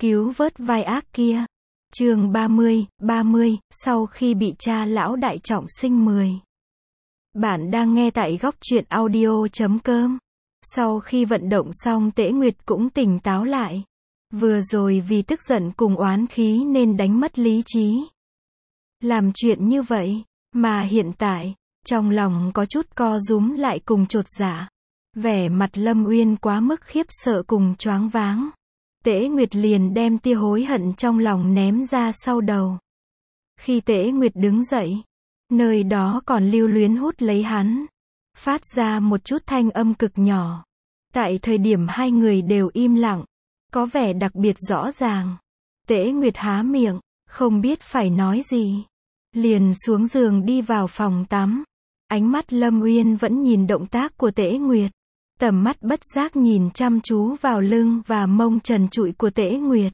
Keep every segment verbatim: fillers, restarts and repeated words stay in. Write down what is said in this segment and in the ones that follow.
cứu vớt vai ác kia. Chương ba mươi, ba mươi, sau khi bị cha lão đại trọng sinh mười. Bạn đang nghe tại góc truyện audio chấm com. Sau khi vận động xong Tễ Nguyệt cũng tỉnh táo lại. Vừa rồi vì tức giận cùng oán khí nên đánh mất lý trí. Làm chuyện như vậy, mà hiện tại, trong lòng có chút co rúm lại cùng chột dạ. Vẻ mặt Lâm Uyên quá mức khiếp sợ cùng choáng váng. Tễ Nguyệt liền đem tia hối hận trong lòng ném ra sau đầu. Khi Tễ Nguyệt đứng dậy, nơi đó còn lưu luyến hút lấy hắn, phát ra một chút thanh âm cực nhỏ. Tại thời điểm hai người đều im lặng, có vẻ đặc biệt rõ ràng. Tễ Nguyệt há miệng, không biết phải nói gì. Liền xuống giường đi vào phòng tắm. Ánh mắt Lâm Uyên vẫn nhìn động tác của Tễ Nguyệt. Tầm mắt bất giác nhìn chăm chú vào lưng và mông trần trụi của Tễ Nguyệt.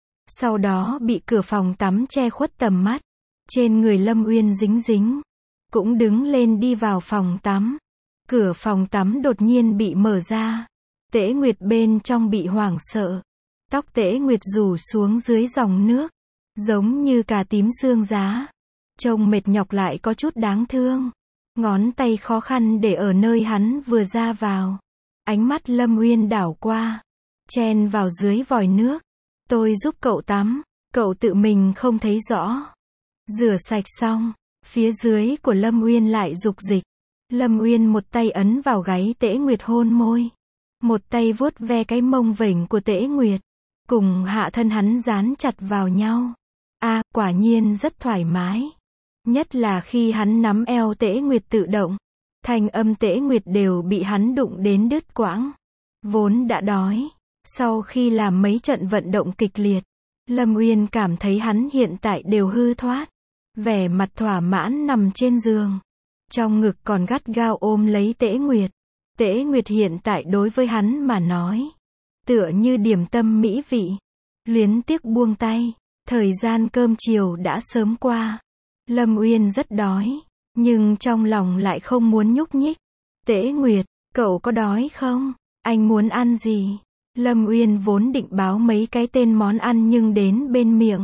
Sau đó bị cửa phòng tắm che khuất tầm mắt. Trên người Lâm Uyên dính dính. Cũng đứng lên đi vào phòng tắm. Cửa phòng tắm đột nhiên bị mở ra. Tễ Nguyệt bên trong bị hoảng sợ. Tóc Tễ Nguyệt rủ xuống dưới dòng nước. Giống như cà tím xương giá. Trông mệt nhọc lại có chút đáng thương. Ngón tay khó khăn để ở nơi hắn vừa ra vào. Ánh mắt Lâm Uyên đảo qua. Chen vào dưới vòi nước. Tôi giúp cậu tắm. Cậu tự mình không thấy rõ. Rửa sạch xong. Phía dưới của Lâm Uyên lại dục dịch. Lâm Uyên một tay ấn vào gáy Tễ Nguyệt hôn môi. Một tay vuốt ve cái mông vểnh của Tễ Nguyệt. Cùng hạ thân hắn dán chặt vào nhau. À, quả nhiên rất thoải mái. Nhất là khi hắn nắm eo Tễ Nguyệt tự động. Thanh âm Tễ Nguyệt đều bị hắn đụng đến đứt quãng. Vốn đã đói. Sau khi làm mấy trận vận động kịch liệt, Lâm Uyên cảm thấy hắn hiện tại đều hư thoát. Vẻ mặt thỏa mãn nằm trên giường. Trong ngực còn gắt gao ôm lấy Tễ Nguyệt. Tễ Nguyệt hiện tại đối với hắn mà nói. Tựa như điểm tâm mỹ vị. Luyến tiếc buông tay. Thời gian cơm chiều đã sớm qua. Lâm Uyên rất đói. Nhưng trong lòng lại không muốn nhúc nhích. Tễ Nguyệt, cậu có đói không? Anh muốn ăn gì? Lâm Uyên vốn định báo mấy cái tên món ăn nhưng đến bên miệng.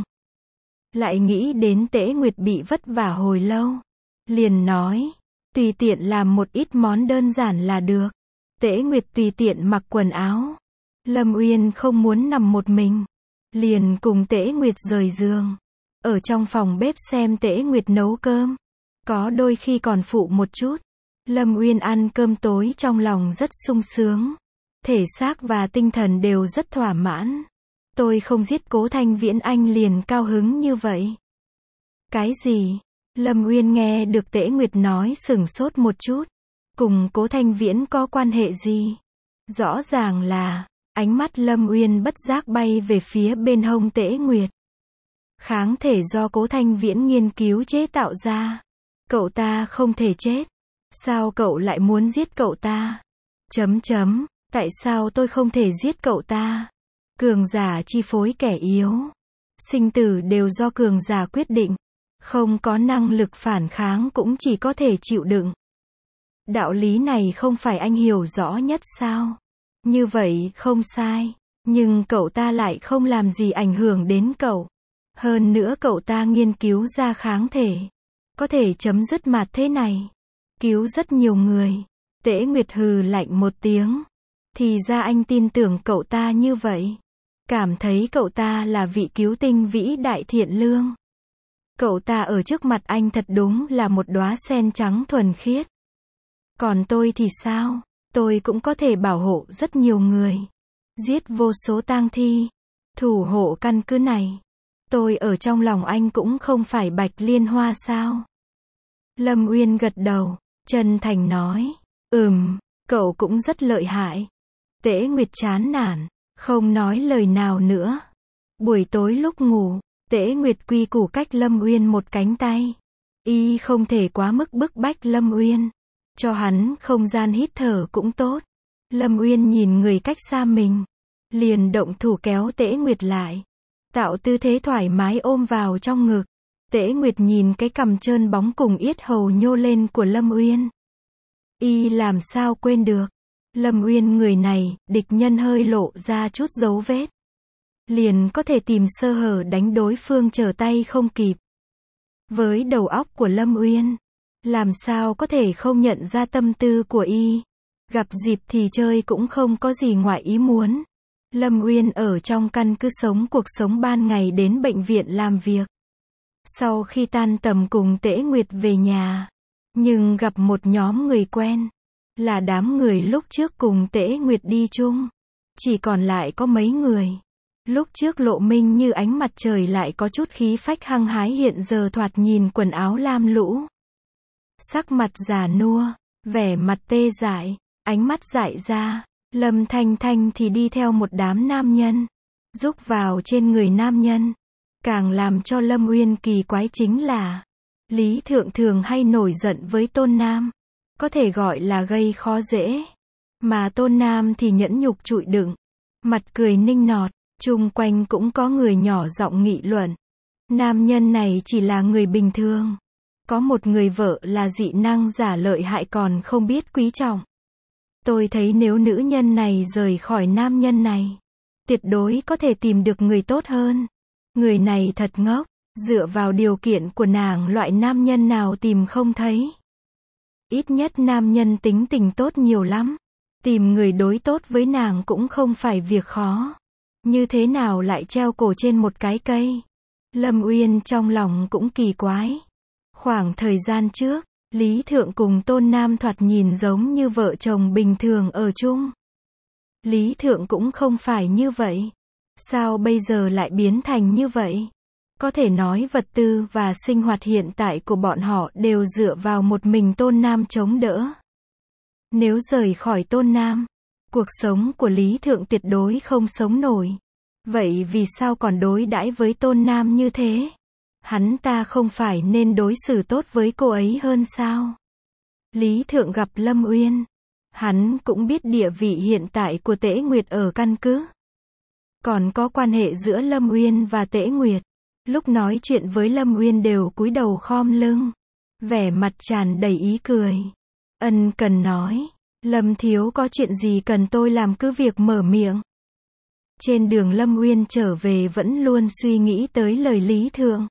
Lại nghĩ đến Tễ Nguyệt bị vất vả hồi lâu. Liền nói, tùy tiện làm một ít món đơn giản là được. Tễ Nguyệt tùy tiện mặc quần áo. Lâm Uyên không muốn nằm một mình. Liền cùng Tễ Nguyệt rời giường. Ở trong phòng bếp xem Tễ Nguyệt nấu cơm. Có đôi khi còn phụ một chút. Lâm Uyên ăn cơm tối trong lòng rất sung sướng. Thể xác và tinh thần đều rất thỏa mãn. Tôi không giết Cố Thanh Viễn anh liền cao hứng như vậy. Cái gì? Lâm Uyên nghe được Tễ Nguyệt nói sửng sốt một chút. Cùng Cố Thanh Viễn có quan hệ gì? Rõ ràng là, ánh mắt Lâm Uyên bất giác bay về phía bên hông Tễ Nguyệt. Kháng thể do Cố Thanh Viễn nghiên cứu chế tạo ra. Cậu ta không thể chết. Sao cậu lại muốn giết cậu ta? Chấm chấm, tại sao tôi không thể giết cậu ta? Cường giả chi phối kẻ yếu. Sinh tử đều do cường giả quyết định. Không có năng lực phản kháng cũng chỉ có thể chịu đựng. Đạo lý này không phải anh hiểu rõ nhất sao? Như vậy không sai. Nhưng cậu ta lại không làm gì ảnh hưởng đến cậu. Hơn nữa cậu ta nghiên cứu ra kháng thể. Có thể chấm dứt mạt thế này. Cứu rất nhiều người. Tễ Nguyệt hừ lạnh một tiếng. Thì ra anh tin tưởng cậu ta như vậy. Cảm thấy cậu ta là vị cứu tinh vĩ đại thiện lương. Cậu ta ở trước mặt anh thật đúng là một đóa sen trắng thuần khiết. Còn tôi thì sao? Tôi cũng có thể bảo hộ rất nhiều người. Giết vô số tang thi. Thủ hộ căn cứ này. Tôi ở trong lòng anh cũng không phải bạch liên hoa sao? Lâm Uyên gật đầu, chân thành nói. Ừm, cậu cũng rất lợi hại. Tễ Nguyệt chán nản, không nói lời nào nữa. Buổi tối lúc ngủ, Tễ Nguyệt quy củ cách Lâm Uyên một cánh tay. Y không thể quá mức bức bách Lâm Uyên. Cho hắn không gian hít thở cũng tốt. Lâm Uyên nhìn người cách xa mình. Liền động thủ kéo Tễ Nguyệt lại. Tạo tư thế thoải mái ôm vào trong ngực. Tễ Nguyệt nhìn cái cằm trơn bóng cùng yết hầu nhô lên của Lâm Uyên. Y làm sao quên được. Lâm Uyên người này, địch nhân hơi lộ ra chút dấu vết. liền có thể tìm sơ hở đánh đối phương trở tay không kịp. Với đầu óc của Lâm Uyên, làm sao có thể không nhận ra tâm tư của y. Gặp dịp thì chơi cũng không có gì ngoại ý muốn. Lâm Uyên ở trong căn cứ sống cuộc sống ban ngày đến bệnh viện làm việc. Sau khi tan tầm cùng Tễ Nguyệt về nhà, nhưng gặp một nhóm người quen, là đám người lúc trước cùng Tễ Nguyệt đi chung. Chỉ còn lại có mấy người. Lúc trước Lộ Minh như ánh mặt trời lại có chút khí phách hăng hái, hiện giờ thoạt nhìn quần áo lam lũ. Sắc mặt già nua, vẻ mặt tê dại, ánh mắt dại ra. Lâm Thanh Thanh thì đi theo một đám nam nhân, rúc vào trên người nam nhân. Càng làm cho Lâm Uyên kỳ quái chính là, Lý Thượng thường hay nổi giận với Tôn Nam, có thể gọi là gây khó dễ. Mà Tôn Nam thì nhẫn nhục chịu đựng, mặt cười ninh nọt, chung quanh cũng có người nhỏ giọng nghị luận. Nam nhân này chỉ là người bình thường, có một người vợ là dị năng giả lợi hại còn không biết quý trọng. Tôi thấy nếu nữ nhân này rời khỏi nam nhân này, tuyệt đối có thể tìm được người tốt hơn. Người này thật ngốc, dựa vào điều kiện của nàng loại nam nhân nào tìm không thấy. Ít nhất nam nhân tính tình tốt nhiều lắm. Tìm người đối tốt với nàng cũng không phải việc khó. Như thế nào lại treo cổ trên một cái cây? Lâm Uyên trong lòng cũng kỳ quái. Khoảng thời gian trước, Lý Thượng cùng Tôn Nam thoạt nhìn giống như vợ chồng bình thường ở chung. Lý Thượng cũng không phải như vậy. Sao bây giờ lại biến thành như vậy? Có thể nói vật tư và sinh hoạt hiện tại của bọn họ đều dựa vào một mình Tôn Nam chống đỡ. Nếu rời khỏi Tôn Nam, cuộc sống của Lý Thượng tuyệt đối không sống nổi. Vậy vì sao còn đối đãi với Tôn Nam như thế? Hắn ta không phải nên đối xử tốt với cô ấy hơn sao? Lý Thượng gặp Lâm Uyên. Hắn cũng biết địa vị hiện tại của Tễ Nguyệt ở căn cứ. Còn có quan hệ giữa Lâm Uyên và Tễ Nguyệt. Lúc nói chuyện với Lâm Uyên đều cúi đầu khom lưng. Vẻ mặt tràn đầy ý cười. Ân cần nói. Lâm thiếu có chuyện gì cần tôi làm cứ việc mở miệng. Trên đường Lâm Uyên trở về vẫn luôn suy nghĩ tới lời Lý Thượng.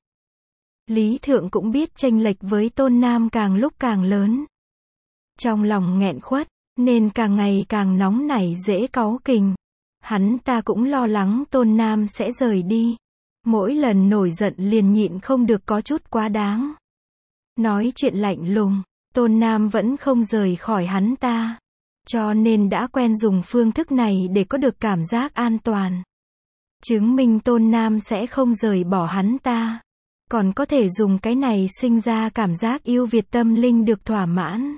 Lý Thượng cũng biết chênh lệch với Tôn Nam càng lúc càng lớn. Trong lòng nghẹn khuất, nên càng ngày càng nóng nảy dễ cáu kình. Hắn ta cũng lo lắng Tôn Nam sẽ rời đi. Mỗi lần nổi giận liền nhịn không được có chút quá đáng. Nói chuyện lạnh lùng, Tôn Nam vẫn không rời khỏi hắn ta. Cho nên đã quen dùng phương thức này để có được cảm giác an toàn. Chứng minh Tôn Nam sẽ không rời bỏ hắn ta. Còn có thể dùng cái này sinh ra cảm giác yêu Việt tâm linh được thỏa mãn.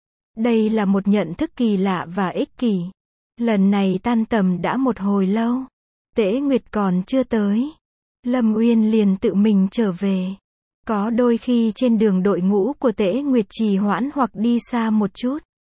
Đây là một nhận thức kỳ lạ và ích kỷ. Lần này tan tầm đã một hồi lâu. Tễ Nguyệt còn chưa tới. Lâm Uyên liền tự mình trở về. Có đôi khi trên đường đội ngũ của Tễ Nguyệt trì hoãn hoặc đi xa một chút.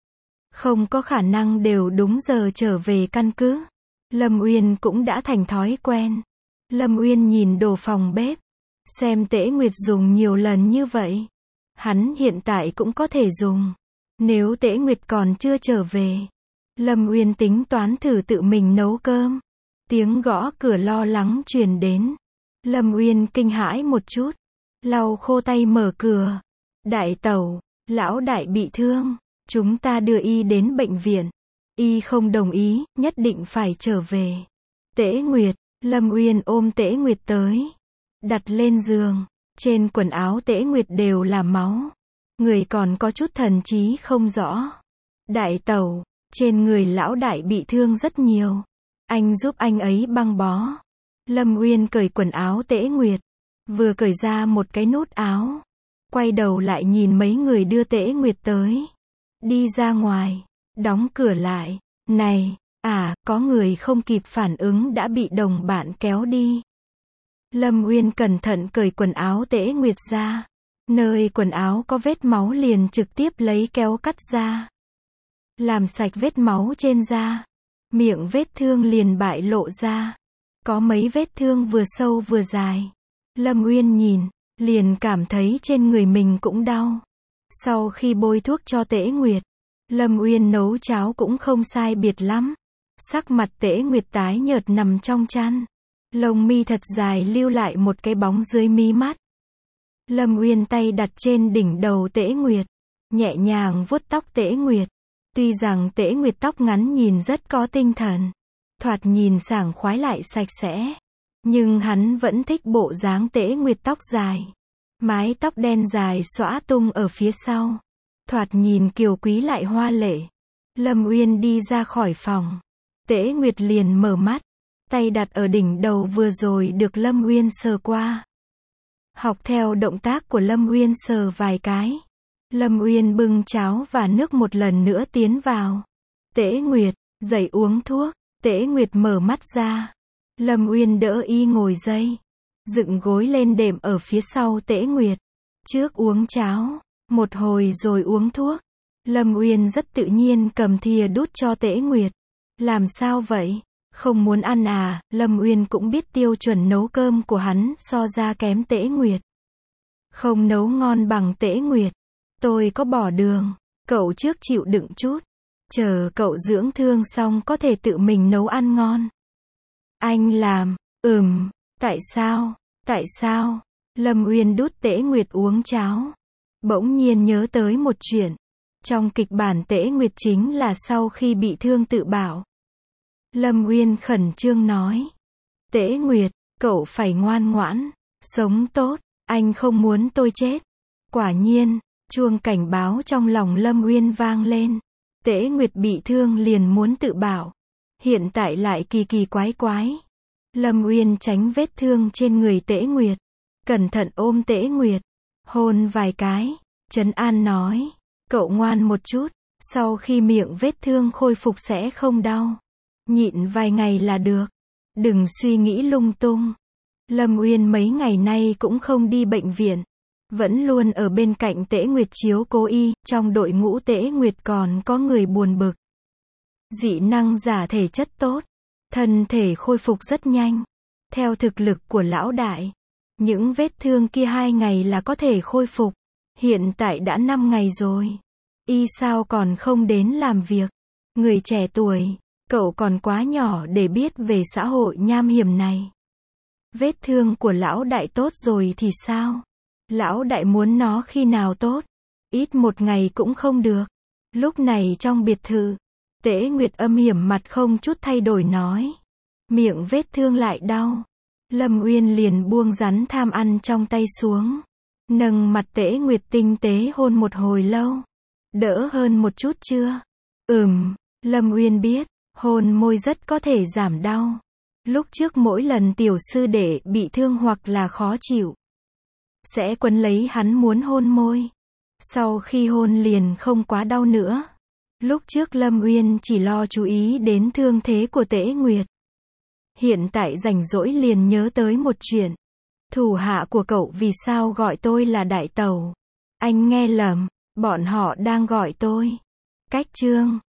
Không có khả năng đều đúng giờ trở về căn cứ. Lâm Uyên cũng đã thành thói quen. Lâm Uyên nhìn đồ phòng bếp. Xem Tễ Nguyệt dùng nhiều lần như vậy. Hắn hiện tại cũng có thể dùng. Nếu Tễ Nguyệt còn chưa trở về. Lâm Uyên tính toán thử tự mình nấu cơm. Tiếng gõ cửa lo lắng truyền đến. Lâm Uyên kinh hãi một chút. Lau khô tay mở cửa. Đại tẩu, lão đại bị thương. Chúng ta đưa y đến bệnh viện. Y không đồng ý, nhất định phải trở về. Tễ Nguyệt, Lâm Uyên ôm Tễ Nguyệt tới. Đặt lên giường. Trên quần áo Tễ Nguyệt đều là máu. Người còn có chút thần trí không rõ. Đại tẩu, trên người lão đại bị thương rất nhiều. Anh giúp anh ấy băng bó. Lâm Uyên cởi quần áo Tễ Nguyệt. Vừa cởi ra một cái nút áo. Quay đầu lại nhìn mấy người đưa Tễ Nguyệt tới. Đi ra ngoài. Đóng cửa lại. Này, à, có người không kịp phản ứng đã bị đồng bạn kéo đi. Lâm Uyên cẩn thận cởi quần áo Tễ Nguyệt ra. Nơi quần áo có vết máu liền trực tiếp lấy kéo cắt ra. Làm sạch vết máu trên da. Miệng vết thương liền bại lộ ra. Có mấy vết thương vừa sâu vừa dài. Lâm Uyên nhìn, liền cảm thấy trên người mình cũng đau. Sau khi bôi thuốc cho Tễ Nguyệt, Lâm Uyên nấu cháo cũng không sai biệt lắm. Sắc mặt Tễ Nguyệt tái nhợt nằm trong chăn. Lông mi thật dài lưu lại một cái bóng dưới mí mắt. Lâm Uyên tay đặt trên đỉnh đầu Tễ Nguyệt, nhẹ nhàng vuốt tóc Tễ Nguyệt. Tuy rằng Tễ Nguyệt tóc ngắn nhìn rất có tinh thần, thoạt nhìn sảng khoái lại sạch sẽ, nhưng hắn vẫn thích bộ dáng Tễ Nguyệt tóc dài. Mái tóc đen dài xõa tung ở phía sau, thoạt nhìn kiều quý lại hoa lệ. Lâm Uyên đi ra khỏi phòng, Tễ Nguyệt liền mở mắt, tay đặt ở đỉnh đầu vừa rồi được Lâm Uyên sờ qua. Học theo động tác của Lâm Uyên sờ vài cái. Lâm Uyên bưng cháo và nước một lần nữa tiến vào. Tễ Nguyệt, dậy uống thuốc. Tễ Nguyệt mở mắt ra. Lâm Uyên đỡ y ngồi dậy, dựng gối lên đệm ở phía sau Tễ Nguyệt. Trước uống cháo, một hồi rồi uống thuốc. Lâm Uyên rất tự nhiên cầm thìa đút cho Tễ Nguyệt. Làm sao vậy? Không muốn ăn à? Lâm Uyên cũng biết tiêu chuẩn nấu cơm của hắn so ra kém Tễ Nguyệt. Không nấu ngon bằng Tễ Nguyệt. Tôi có bỏ đường. Cậu trước chịu đựng chút. Chờ cậu dưỡng thương xong có thể tự mình nấu ăn ngon. Anh làm. Ừm. Tại sao? Tại sao? Lâm Uyên đút Tễ Nguyệt uống cháo. Bỗng nhiên nhớ tới một chuyện. Trong kịch bản Tễ Nguyệt chính là sau khi bị thương tự bảo. Lâm Uyên khẩn trương nói. Tễ Nguyệt, cậu phải ngoan ngoãn, sống tốt, anh không muốn tôi chết. Quả nhiên, chuông cảnh báo trong lòng Lâm Uyên vang lên. Tễ Nguyệt bị thương liền muốn tự bảo. Hiện tại lại kỳ kỳ quái quái. Lâm Uyên tránh vết thương trên người Tễ Nguyệt. Cẩn thận ôm Tễ Nguyệt. Hôn vài cái. Trấn an nói. Cậu ngoan một chút. Sau khi miệng vết thương khôi phục sẽ không đau. Nhịn vài ngày là được. Đừng suy nghĩ lung tung. Lâm Uyên mấy ngày nay cũng không đi bệnh viện. Vẫn luôn ở bên cạnh Tễ Nguyệt chiếu cố y. Trong đội ngũ Tễ Nguyệt còn có người buồn bực. Dị năng giả thể chất tốt. Thân thể khôi phục rất nhanh. Theo thực lực của lão đại, những vết thương kia hai ngày là có thể khôi phục. Hiện tại đã năm ngày rồi. Y sao còn không đến làm việc? Người trẻ tuổi, cậu còn quá nhỏ để biết về xã hội nham hiểm này. Vết thương của lão đại tốt rồi thì sao? Lão đại muốn nó khi nào tốt? Ít một ngày cũng không được. Lúc này trong biệt thự, Tễ Nguyệt âm hiểm mặt không chút thay đổi nói. Miệng vết thương lại đau. Lâm Uyên liền buông rắn tham ăn trong tay xuống. Nâng mặt Tễ Nguyệt tinh tế hôn một hồi lâu. Đỡ hơn một chút chưa? Ừm, Lâm Uyên biết, hôn môi rất có thể giảm đau. Lúc trước mỗi lần tiểu sư đệ bị thương hoặc là khó chịu, sẽ quấn lấy hắn muốn hôn môi. Sau khi hôn liền không quá đau nữa. Lúc trước Lâm Uyên chỉ lo chú ý đến thương thế của Tễ Nguyệt. Hiện tại rảnh rỗi liền nhớ tới một chuyện. Thủ hạ của cậu vì sao gọi tôi là đại tẩu? Anh nghe lầm, bọn họ đang gọi tôi. Cách Trương.